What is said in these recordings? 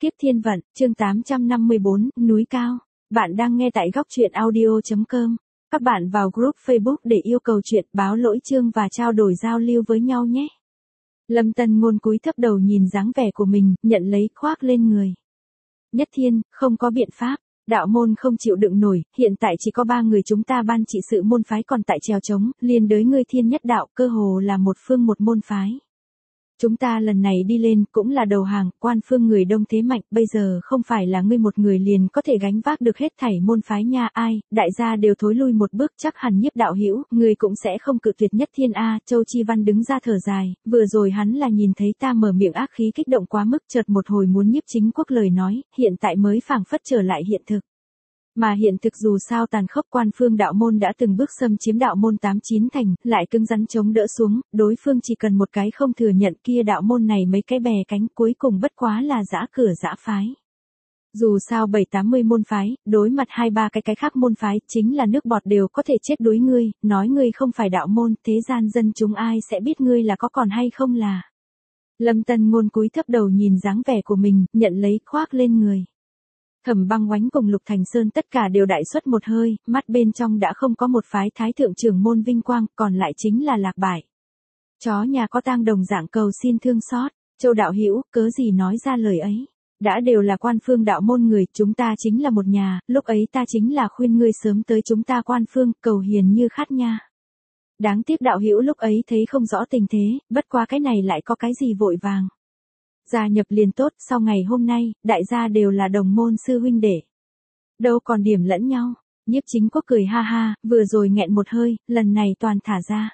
Kiếp thiên vận, chương 854, núi cao. Bạn đang nghe tại góc truyện audio.com. Các bạn vào group Facebook để yêu cầu chuyện, báo lỗi chương và trao đổi giao lưu với nhau nhé. Lâm Tân Ngôn cúi thấp đầu nhìn dáng vẻ của mình, nhận lấy khoác lên người. Nhất Thiên, không có biện pháp. Đạo môn không chịu đựng nổi, hiện tại chỉ có 3 người chúng ta ban trị sự môn phái còn tại trèo trống, liên đới ngươi Thiên Nhất Đạo, cơ hồ là một phương một môn phái. Chúng ta lần này đi lên cũng là đầu hàng, quan phương người đông thế mạnh, bây giờ không phải là ngươi một người liền có thể gánh vác được hết thảy môn phái nha, ai, đại gia đều thối lui một bước, chắc hẳn Nhiếp đạo hữu, ngươi cũng sẽ không cự tuyệt Nhất Thiên a. Châu Chi Văn đứng ra thở dài, vừa rồi hắn là nhìn thấy ta mở miệng ác khí kích động quá mức, chợt một hồi muốn Nhiếp Chính Quốc lời nói, hiện tại mới phảng phất trở lại hiện thực. Mà hiện thực dù sao tàn khốc, quan phương đạo môn đã từng bước xâm chiếm đạo môn 8-9 thành, lại cứng rắn chống đỡ xuống, đối phương chỉ cần một cái không thừa nhận kia đạo môn này mấy cái bè cánh cuối cùng bất quá là giã cửa giã phái. Dù sao 7-80 môn phái, đối mặt 2-3 cái khác môn phái, chính là nước bọt đều có thể chết đuối ngươi, nói ngươi không phải đạo môn, thế gian dân chúng ai sẽ biết ngươi là có còn hay không là. Lâm Tân Ngôn cúi thấp đầu nhìn dáng vẻ của mình, nhận lấy khoác lên người. Thẩm Băng Oánh cùng Lục Thành Sơn tất cả đều đại xuất một hơi, mắt bên trong đã không có một phái thái thượng trưởng môn vinh quang, còn lại chính là lạc bại. Chó nhà có tang đồng dạng cầu xin thương xót, Châu đạo hữu, cớ gì nói ra lời ấy. Đã đều là quan phương đạo môn người, chúng ta chính là một nhà, lúc ấy ta chính là khuyên ngươi sớm tới chúng ta quan phương, cầu hiền như khát nha. Đáng tiếc đạo hữu lúc ấy thấy không rõ tình thế, bất quá cái này lại có cái gì vội vàng. Gia nhập liền tốt, sau ngày hôm nay, đại gia đều là đồng môn sư huynh đệ. Đâu còn điểm lẫn nhau. Nhiếp Chính Quốc cười ha ha, vừa rồi nghẹn một hơi, lần này toàn thả ra.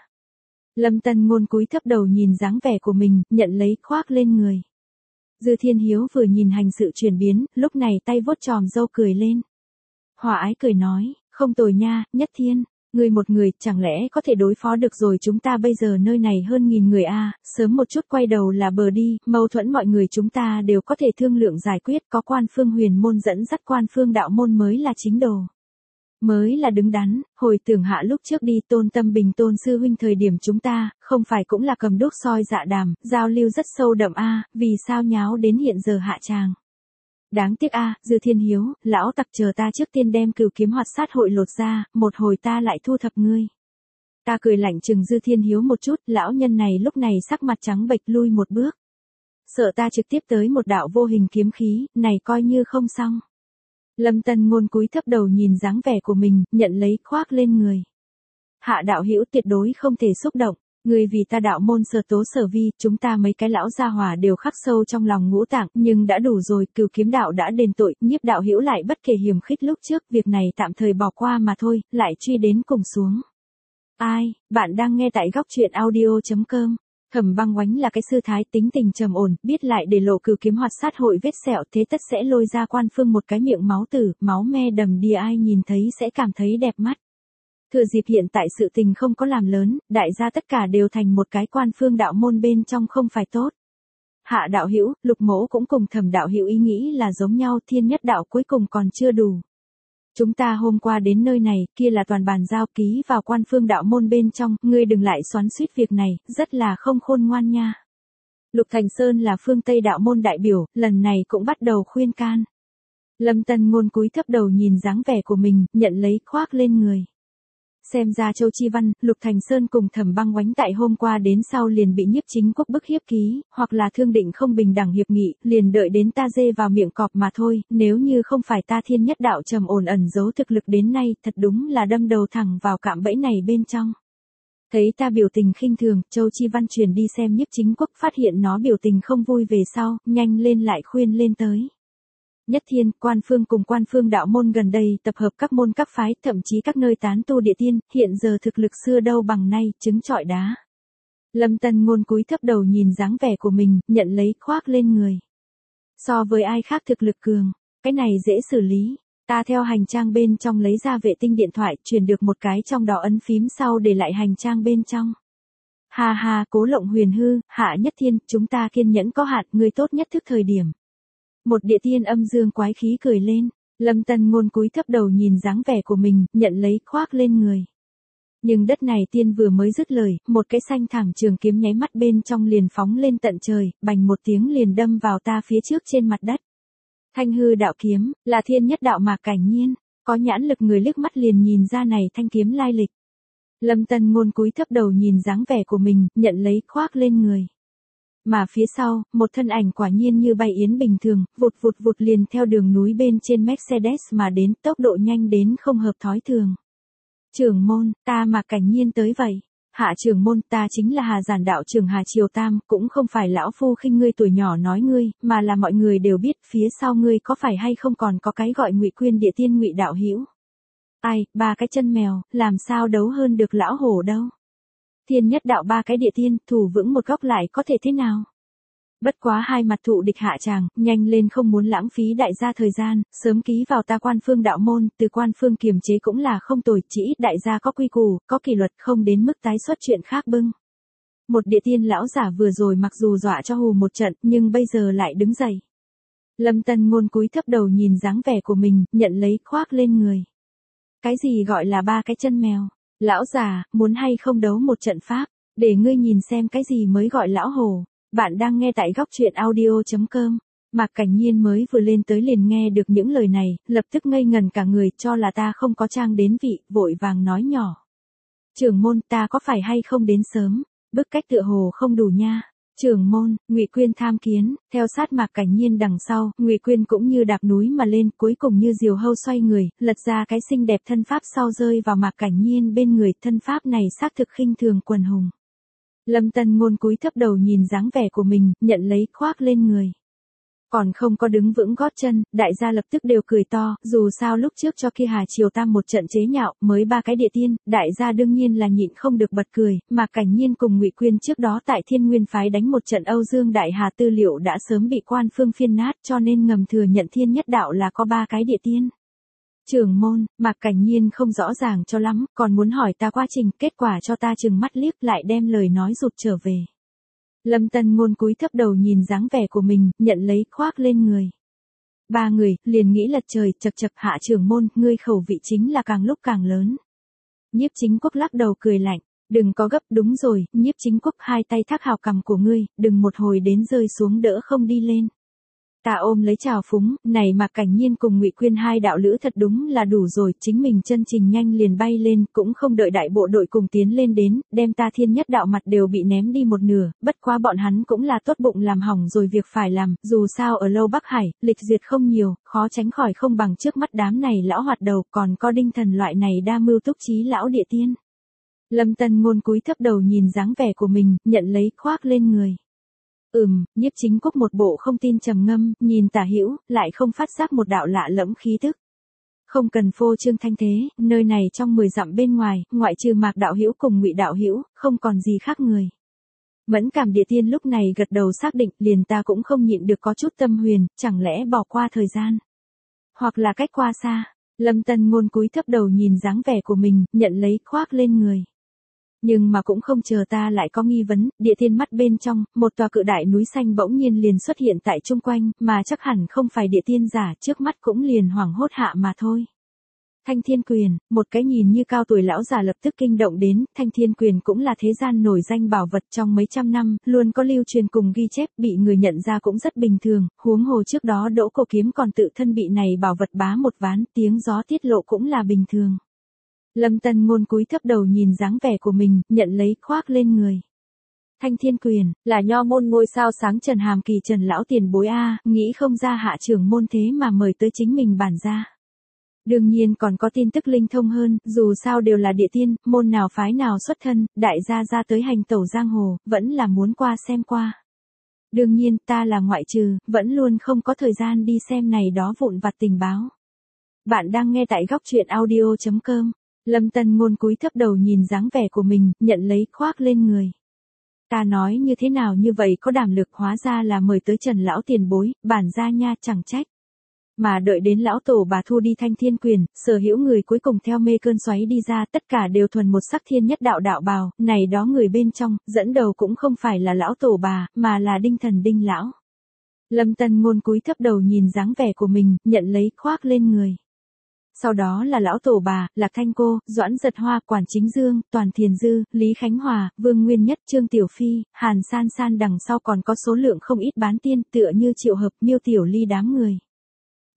Lâm Tân Ngôn cúi thấp đầu nhìn dáng vẻ của mình, nhận lấy khoác lên người. Dư Thiên Hiếu vừa nhìn hành sự chuyển biến, lúc này tay vuốt tròm râu cười lên. Hòa ái cười nói, không tồi nha, Nhất Thiên. Người một người, chẳng lẽ có thể đối phó được rồi, chúng ta bây giờ nơi này hơn 1000 người a, sớm một chút quay đầu là bờ đi, mâu thuẫn mọi người chúng ta đều có thể thương lượng giải quyết, có quan phương huyền môn dẫn dắt quan phương đạo môn mới là chính đồ. Mới là đứng đắn, hồi tưởng hạ lúc trước đi Tôn Tâm Bình Tôn sư huynh thời điểm chúng ta, không phải cũng là cầm đuốc soi dạ đàm, giao lưu rất sâu đậm a, vì sao nháo đến hiện giờ hạ tràng. Đáng tiếc a, Dư Thiên Hiếu, lão tặc chờ ta trước tiên đem Cửu Kiếm Hoạt Sát hội lột ra, một hồi ta lại thu thập ngươi. Ta cười lạnh chừng Dư Thiên Hiếu một chút, lão nhân này lúc này sắc mặt trắng bệch lui một bước. Sợ ta trực tiếp tới một đạo vô hình kiếm khí, này coi như không xong. Lâm Tân Ngôn cúi thấp đầu nhìn dáng vẻ của mình, nhận lấy khoác lên người. Hạ đạo hữu tuyệt đối không thể xúc động. Người vì ta đạo môn Sở Tố Sở Vi, chúng ta mấy cái lão gia hỏa đều khắc sâu trong lòng ngũ tạng, nhưng đã đủ rồi, Cửu Kiếm đạo đã đền tội, Nhiếp đạo hữu lại bất kể hiềm khích lúc trước, việc này tạm thời bỏ qua mà thôi, lại truy đến cùng xuống. Ai, bạn đang nghe tại góc truyện audio.com. Thẩm Băng Oánh là cái sư thái tính tình trầm ổn, biết lại để lộ Cửu Kiếm Hoạt Sát hội vết sẹo, thế tất sẽ lôi ra quan phương một cái miệng máu tử, máu me đầm đìa, ai nhìn thấy sẽ cảm thấy đẹp mắt. Thừa dịp hiện tại sự tình không có làm lớn, đại gia tất cả đều thành một cái quan phương đạo môn bên trong không phải tốt. Hạ đạo hữu, Lục mỗ cũng cùng Thẩm đạo hữu ý nghĩ là giống nhau, Thiên Nhất đạo cuối cùng còn chưa đủ. Chúng ta hôm qua đến nơi này, kia là toàn bàn giao ký vào quan phương đạo môn bên trong, ngươi đừng lại xoắn xuýt việc này, rất là không khôn ngoan nha. Lục Thành Sơn là phương Tây đạo môn đại biểu, lần này cũng bắt đầu khuyên can. Lâm Tân Ngôn cúi thấp đầu nhìn dáng vẻ của mình, nhận lấy khoác lên người. Xem ra Châu Chi Văn, Lục Thành Sơn cùng Thẩm Băng Oánh tại hôm qua đến sau liền bị Nhiếp Chính Quốc bức hiếp ký, hoặc là thương định không bình đẳng hiệp nghị, liền đợi đến ta dê vào miệng cọp mà thôi, nếu như không phải ta Thiên Nhất đạo trầm ổn ẩn giấu thực lực đến nay, thật đúng là đâm đầu thẳng vào cạm bẫy này bên trong. Thấy ta biểu tình khinh thường, Châu Chi Văn truyền đi xem Nhiếp Chính Quốc, phát hiện nó biểu tình không vui về sau, nhanh lên lại khuyên lên tới. Nhất Thiên, quan phương cùng quan phương đạo môn gần đây tập hợp các môn các phái, thậm chí các nơi tán tu địa tiên, hiện giờ thực lực xưa đâu bằng nay, trứng trọi đá. Lâm Tân Ngôn cúi thấp đầu nhìn dáng vẻ của mình, nhận lấy khoác lên người. So với ai khác thực lực cường, cái này dễ xử lý. Ta theo hành trang bên trong lấy ra vệ tinh điện thoại, truyền được một cái trong đó ấn phím sau để lại hành trang bên trong. Ha ha, Cố Lộng Huyền hư, Hạ Nhất Thiên, chúng ta kiên nhẫn có hạn, người tốt nhất thức thời điểm. Một địa tiên âm dương quái khí cười lên, Lâm Tân Ngôn cúi thấp đầu nhìn dáng vẻ của mình, nhận lấy khoác lên người. Nhưng đất này tiên vừa mới dứt lời, một cái xanh thẳng trường kiếm nháy mắt bên trong liền phóng lên tận trời, bành một tiếng liền đâm vào ta phía trước trên mặt đất. Thanh hư đạo kiếm, là thiên nhất đạo Mạc Cảnh Nhiên, có nhãn lực người liếc mắt liền nhìn ra này thanh kiếm lai lịch. Lâm Tân Ngôn cúi thấp đầu nhìn dáng vẻ của mình, nhận lấy khoác lên người. Mà phía sau, một thân ảnh quả nhiên như bay yến bình thường, vụt vụt vụt liền theo đường núi bên trên Mercedes mà đến, tốc độ nhanh đến không hợp thói thường. Trưởng môn, ta Mạc Cảnh Nhiên tới vậy. Hạ trưởng môn, ta chính là Hà Giản đạo trưởng Hà Triều Tam, cũng không phải lão phu khinh ngươi tuổi nhỏ nói ngươi, mà là mọi người đều biết phía sau ngươi có phải hay không còn có cái gọi Ngụy Quyên địa tiên Ngụy đạo hữu. Ai, ba cái chân mèo, làm sao đấu hơn được lão hổ đâu. Thiên nhất đạo ba cái địa tiên, thủ vững một góc lại có thể thế nào? Bất quá hai mặt thụ địch hạ tràng, nhanh lên không muốn lãng phí đại gia thời gian, sớm ký vào ta Quan Phương đạo môn, từ Quan Phương kiềm chế cũng là không tồi, chỉ ít đại gia có quy củ, có kỷ luật, không đến mức tái xuất chuyện khác bưng. Một địa tiên lão giả vừa rồi mặc dù dọa cho hù một trận, nhưng bây giờ lại đứng dậy. Lâm Tân Ngôn cúi thấp đầu nhìn dáng vẻ của mình, nhận lấy khoác lên người. Cái gì gọi là ba cái chân mèo? Lão già, muốn hay không đấu một trận pháp, để ngươi nhìn xem cái gì mới gọi lão hổ. Bạn đang nghe tại góc truyện audio.com. Mạc Cảnh Nhiên mới vừa lên tới liền nghe được những lời này, lập tức ngây ngần cả người, cho là ta không có trang đến vị, vội vàng nói nhỏ. Trưởng môn, ta có phải hay không đến sớm, bức cách tựa hồ không đủ nha. Trưởng môn, Ngụy Quyên tham kiến, theo sát Mạc Cảnh Nhiên đằng sau, Ngụy Quyên cũng như đạp núi mà lên, cuối cùng như diều hâu xoay người, lật ra cái xinh đẹp thân pháp sau rơi vào Mạc Cảnh Nhiên bên người, thân pháp này xác thực khinh thường quần hùng. Lâm Tân Ngôn cúi thấp đầu nhìn dáng vẻ của mình, nhận lấy khoác lên người. Còn không có đứng vững gót chân, đại gia lập tức đều cười to, dù sao lúc trước cho kia Hà Triều Tam một trận chế nhạo, mới ba cái địa tiên, đại gia đương nhiên là nhịn không được bật cười, mà Cảnh Nhiên cùng Ngụy Quyên trước đó tại Thiên Nguyên phái đánh một trận Âu Dương Đại Hà tư liệu đã sớm bị Quan Phương phiên nát, cho nên ngầm thừa nhận thiên nhất đạo là có ba cái địa tiên. Trưởng môn, Mạc Cảnh Nhiên không rõ ràng cho lắm, còn muốn hỏi ta quá trình, kết quả cho ta chừng mắt liếc lại đem lời nói rụt trở về. Lâm Tân Ngôn cúi thấp đầu nhìn dáng vẻ của mình, nhận lấy khoác lên người. Ba người, liền nghĩ lật trời, chật chật Hạ trưởng môn, ngươi khẩu vị chính là càng lúc càng lớn. Nhiếp Chính Quốc lắc đầu cười lạnh, đừng có gấp, đúng rồi, Nhiếp Chính Quốc hai tay thác hào cằm của ngươi, đừng một hồi đến rơi xuống đỡ không đi lên. Ta ôm lấy trào phúng, này mà Cảnh Nhiên cùng Ngụy Quyên hai đạo lữ thật đúng là đủ rồi, chính mình chân trình nhanh liền bay lên, cũng không đợi đại bộ đội cùng tiến lên đến, đem ta thiên nhất đạo mặt đều bị ném đi một nửa, bất quá bọn hắn cũng là tốt bụng làm hỏng rồi việc phải làm, dù sao ở Lâu Bắc Hải, lịch duyệt không nhiều, khó tránh khỏi không bằng trước mắt đám này lão hoạt đầu, còn có Đinh Thần loại này đa mưu túc trí lão địa tiên. Lâm Tân Ngôn cúi thấp đầu nhìn dáng vẻ của mình, nhận lấy khoác lên người. Nhiếp Chính Quốc một bộ không tin trầm ngâm, nhìn Tả Hữu, lại không phát giác một đạo lạ lẫm khí tức. Không cần phô trương thanh thế, nơi này trong 10 dặm bên ngoài, ngoại trừ Mạc đạo hữu cùng Ngụy đạo hữu, không còn gì khác người. Mẫn Cảm địa tiên lúc này gật đầu xác định, liền ta cũng không nhịn được có chút tâm huyền, chẳng lẽ bỏ qua thời gian, hoặc là cách qua xa. Lâm Tân Ngôn cúi thấp đầu nhìn dáng vẻ của mình, nhận lấy khoác lên người. Nhưng mà cũng không chờ ta lại có nghi vấn, địa tiên mắt bên trong, một tòa cự đại núi xanh bỗng nhiên liền xuất hiện tại chung quanh, mà chắc hẳn không phải địa tiên giả, trước mắt cũng liền hoảng hốt hạ mà thôi. Thanh Thiên Quyền, một cái nhìn như cao tuổi lão già lập tức kinh động đến, Thanh Thiên Quyền cũng là thế gian nổi danh bảo vật trong mấy trăm năm, luôn có lưu truyền cùng ghi chép, bị người nhận ra cũng rất bình thường, huống hồ trước đó Đỗ Cổ Kiếm còn tự thân bị này bảo vật bá một ván, tiếng gió tiết lộ cũng là bình thường. Lâm Tân Ngôn cúi thấp đầu nhìn dáng vẻ của mình, nhận lấy khoác lên người. Thanh Thiên Quyền, là nho môn ngôi sao sáng Trần Hàm Kỳ Trần lão tiền bối a, nghĩ không ra Hạ trưởng môn thế mà mời tới chính mình bản gia. Đương nhiên còn có tin tức linh thông hơn, dù sao đều là địa tiên, môn nào phái nào xuất thân, đại gia ra tới hành tẩu giang hồ, vẫn là muốn qua xem qua. Đương nhiên, ta là ngoại trừ, vẫn luôn không có thời gian đi xem này đó vụn vặt tình báo. Bạn đang nghe tại góc truyện audio.com. Lâm Tân Ngôn cúi thấp đầu nhìn dáng vẻ của mình, nhận lấy khoác lên người. Ta nói như thế nào như vậy có đảm lực, hóa ra là mời tới Trần lão tiền bối, bản gia nha, chẳng trách. Mà đợi đến lão tổ bà thu đi Thanh Thiên Quyền, sở hữu người cuối cùng theo mê cơn xoáy đi ra, tất cả đều thuần một sắc thiên nhất đạo đạo bào, này đó người bên trong, dẫn đầu cũng không phải là lão tổ bà, mà là Đinh Thần Đinh lão. Lâm Tân Ngôn cúi thấp đầu nhìn dáng vẻ của mình, nhận lấy khoác lên người. Sau đó là lão tổ bà, Lạc Thanh Cô, Doãn Giật Hoa, Quản Chính Dương, Toàn Thiền Dư, Lý Khánh Hòa, Vương Nguyên Nhất, Trương Tiểu Phi, Hàn San San, đằng sau còn có số lượng không ít bán tiên, tựa như Triệu Hợp, Miêu Tiểu Ly đám người.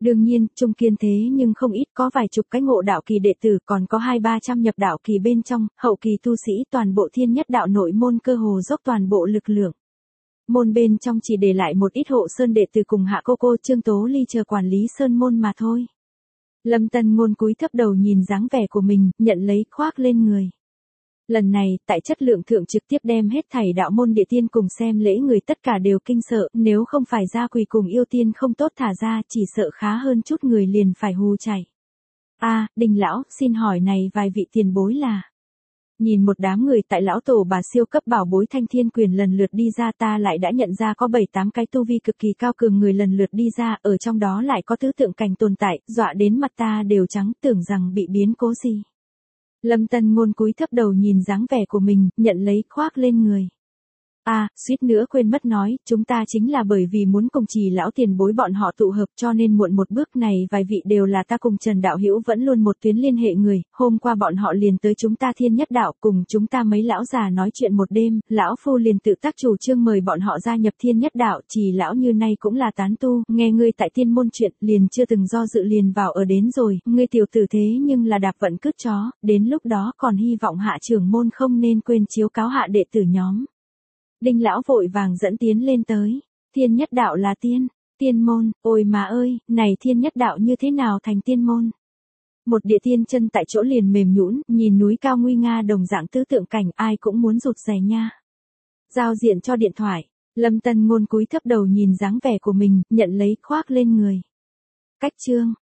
Đương nhiên, trung kiên thế nhưng không ít, có vài chục cái ngộ đạo kỳ đệ tử, còn có 200-300 nhập đạo kỳ bên trong, hậu kỳ tu sĩ, toàn bộ thiên nhất đạo nội môn cơ hồ dốc toàn bộ lực lượng. Môn bên trong chỉ để lại một ít hộ sơn đệ tử cùng Hạ cô Trương Tố Ly chờ quản lý sơn môn mà thôi. Lâm Tân Ngôn cúi thấp đầu nhìn dáng vẻ của mình, nhận lấy khoác lên người. Lần này, tại chất lượng thượng trực tiếp đem hết thảy đạo môn địa tiên cùng xem lễ người tất cả đều kinh sợ, nếu không phải gia quỳ cùng yêu tiên không tốt thả ra, chỉ sợ khá hơn chút người liền phải hù chạy. Đinh lão, xin hỏi này vài vị tiền bối là... Nhìn một đám người tại lão tổ bà siêu cấp bảo bối Thanh Thiên Quyền lần lượt đi ra, ta lại đã nhận ra có 7-8 cái tu vi cực kỳ cao cường người lần lượt đi ra, ở trong đó lại có tứ tượng cảnh tồn tại, dọa đến mặt ta đều trắng, tưởng rằng bị biến cố gì. Lâm Tân Ngôn cúi thấp đầu nhìn dáng vẻ của mình, nhận lấy khoác lên người. Suýt nữa quên mất nói, chúng ta chính là bởi vì muốn cùng Trì lão tiền bối bọn họ tụ hợp cho nên muộn một bước, này vài vị đều là ta cùng Trần đạo hữu vẫn luôn một tuyến liên hệ người, hôm qua bọn họ liền tới chúng ta thiên nhất đạo, cùng chúng ta mấy lão già nói chuyện một đêm, lão phu liền tự tác chủ trương mời bọn họ gia nhập thiên nhất đạo. Trì lão như nay cũng là tán tu, nghe ngươi tại tiên môn chuyện, liền chưa từng do dự liền vào ở đến rồi, ngươi tiểu tử thế nhưng là đạp vận cứt chó, đến lúc đó còn hy vọng hạ trưởng môn không nên quên chiếu cáo hạ đệ tử nhóm. Đinh lão vội vàng dẫn tiến lên tới. Thiên nhất đạo là tiên môn, ôi mà ơi, này thiên nhất đạo như thế nào thành tiên môn? Một địa tiên chân tại chỗ liền mềm nhũn, nhìn núi cao nguy nga đồng dạng tứ tượng cảnh, ai cũng muốn rụt rè nha. Giao diện cho điện thoại, Lâm Tân Ngôn cúi thấp đầu nhìn dáng vẻ của mình, nhận lấy khoác lên người. Cách chương